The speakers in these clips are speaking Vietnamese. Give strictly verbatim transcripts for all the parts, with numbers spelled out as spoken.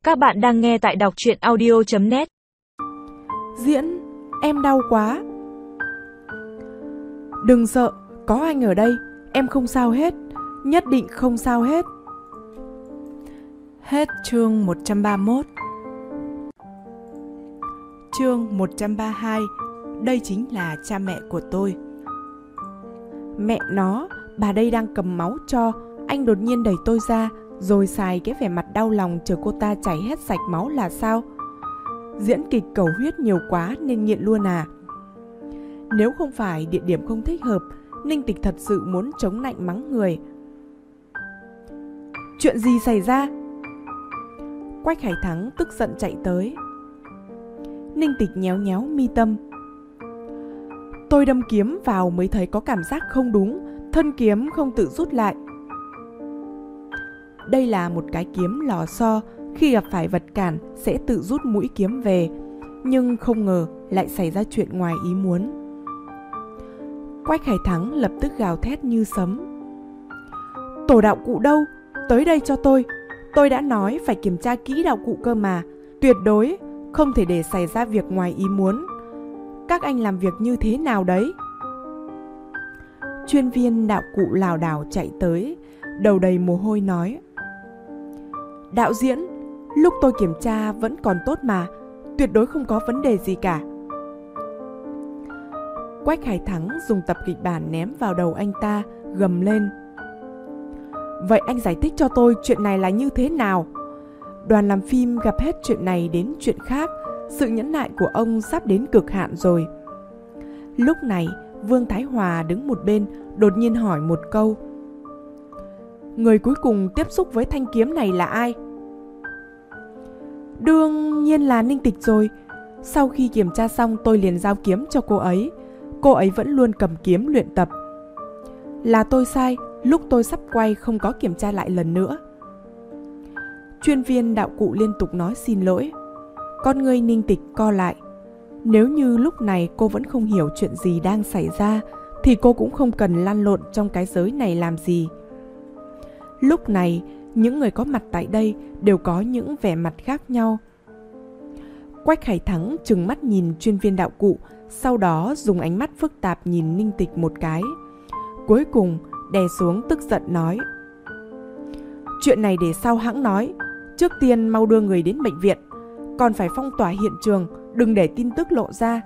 Các bạn đang nghe tại đọc truyện audio chấm net. Diễn, em đau quá. Đừng sợ, có anh ở đây, em không sao hết, nhất định không sao hết. Hết chương một trăm ba mươi mốt. Chương một trăm ba mươi hai. Đây chính là cha mẹ của tôi. Mẹ nó, bà đây đang cầm máu cho. Anh đột nhiên đẩy tôi ra, rồi xài cái vẻ mặt đau lòng chờ cô ta chảy hết sạch máu là sao? Diễn kịch cầu huyết nhiều quá nên nghiện luôn à? Nếu không phải địa điểm không thích hợp, Ninh Tịch thật sự muốn chống nạnh mắng người. Chuyện gì xảy ra? Quách Hải Thắng tức giận chạy tới. Ninh Tịch nhéo nhéo mi tâm. Tôi đâm kiếm vào mới thấy có cảm giác không đúng, thân kiếm không tự rút lại. Đây là một cái kiếm lò xo, khi gặp phải vật cản sẽ tự rút mũi kiếm về, nhưng không ngờ lại xảy ra chuyện ngoài ý muốn. Quách Hải Thắng lập tức gào thét như sấm. Tổ đạo cụ đâu? Tới đây cho tôi. Tôi đã nói phải kiểm tra kỹ đạo cụ cơ mà, tuyệt đối không thể để xảy ra việc ngoài ý muốn. Các anh làm việc như thế nào đấy? Chuyên viên đạo cụ lảo đảo chạy tới, đầu đầy mồ hôi nói. Đạo diễn, lúc tôi kiểm tra vẫn còn tốt mà, tuyệt đối không có vấn đề gì cả. Quách Hải Thắng dùng tập kịch bản ném vào đầu anh ta, gầm lên. Vậy anh giải thích cho tôi chuyện này là như thế nào? Đoàn làm phim gặp hết chuyện này đến chuyện khác, sự nhẫn nại của ông sắp đến cực hạn rồi. Lúc này, Vương Thái Hòa đứng một bên, đột nhiên hỏi một câu. Người cuối cùng tiếp xúc với thanh kiếm này là ai? Đương nhiên là Ninh Tịch rồi. Sau khi kiểm tra xong tôi liền giao kiếm cho cô ấy. Cô ấy vẫn luôn cầm kiếm luyện tập. Là tôi sai, lúc tôi sắp quay không có kiểm tra lại lần nữa. Chuyên viên đạo cụ liên tục nói xin lỗi. Con ngươi Ninh Tịch co lại. Nếu như lúc này cô vẫn không hiểu chuyện gì đang xảy ra, thì cô cũng không cần lăn lộn trong cái giới này làm gì. Lúc này, những người có mặt tại đây đều có những vẻ mặt khác nhau. Quách Hải Thắng trừng mắt nhìn chuyên viên đạo cụ, sau đó dùng ánh mắt phức tạp nhìn Ninh Tịch một cái. Cuối cùng, đè xuống tức giận nói. Chuyện này để sau hãng nói, trước tiên mau đưa người đến bệnh viện, còn phải phong tỏa hiện trường, đừng để tin tức lộ ra.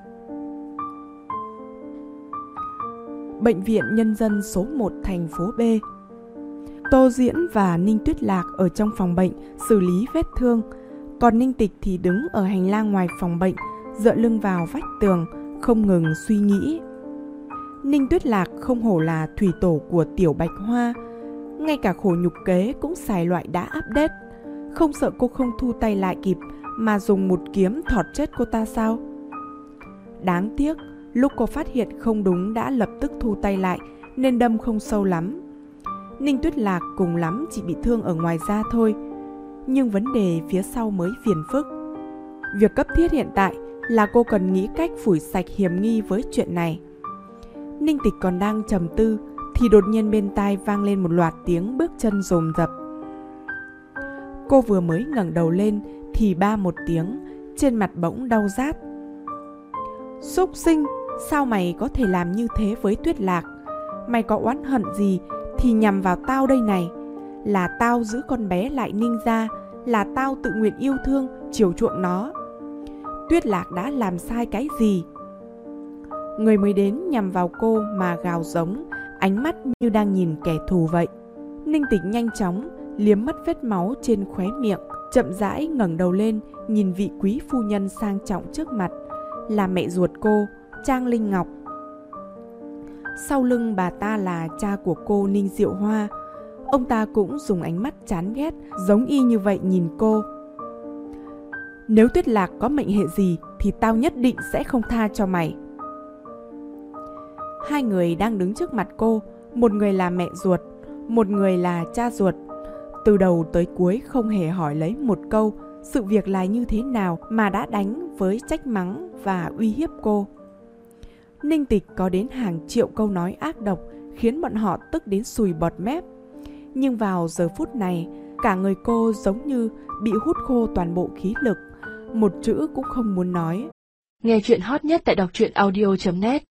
Bệnh viện Nhân dân số một thành phố B. Tô Diễn và Ninh Tuyết Lạc ở trong phòng bệnh xử lý vết thương, còn Ninh Tịch thì đứng ở hành lang ngoài phòng bệnh, dựa lưng vào vách tường, không ngừng suy nghĩ. Ninh Tuyết Lạc không hổ là thủy tổ của Tiểu Bạch Hoa, ngay cả khổ nhục kế cũng xài loại đã update. Không sợ cô không thu tay lại kịp mà dùng một kiếm thọt chết cô ta sao? Đáng tiếc, lúc cô phát hiện không đúng đã lập tức thu tay lại nên đâm không sâu lắm. Ninh Tuyết Lạc cùng lắm chỉ bị thương ở ngoài da thôi, nhưng vấn đề phía sau mới phiền phức. Việc cấp thiết hiện tại là cô cần nghĩ cách phủi sạch hiểm nghi với chuyện này. Ninh Tịch còn đang trầm tư thì đột nhiên bên tai vang lên một loạt tiếng bước chân dồn dập. Cô vừa mới ngẩng đầu lên thì ba một tiếng, trên mặt bỗng đau rát. Súc sinh, sao mày có thể làm như thế với Tuyết Lạc? Mày có oán hận gì thì nhằm vào tao đây này. Là tao giữ con bé lại Ninh ra, là tao tự nguyện yêu thương, chiều chuộng nó. Tuyết Lạc đã làm sai cái gì? Người mới đến nhằm vào cô mà gào giống, ánh mắt như đang nhìn kẻ thù vậy. Ninh Tịch nhanh chóng liếm mất vết máu trên khóe miệng, chậm rãi ngẩng đầu lên nhìn vị quý phu nhân sang trọng trước mặt, là mẹ ruột cô, Trang Linh Ngọc. Sau lưng bà ta là cha của cô Ninh Diệu Hoa. Ông ta cũng dùng ánh mắt chán ghét giống y như vậy nhìn cô. Nếu Tuyết Lạc có mệnh hệ gì thì tao nhất định sẽ không tha cho mày. Hai người đang đứng trước mặt cô, một người là mẹ ruột, một người là cha ruột. Từ đầu tới cuối không hề hỏi lấy một câu sự việc là như thế nào mà đã đánh với trách mắng và uy hiếp cô. Ninh Tịch có đến hàng triệu câu nói ác độc khiến bọn họ tức đến sùi bọt mép. Nhưng vào giờ phút này, Cả người cô giống như bị hút khô toàn bộ khí lực, một chữ cũng không muốn nói. Nghe chuyện hot nhất tại đọc truyện audio chấm net.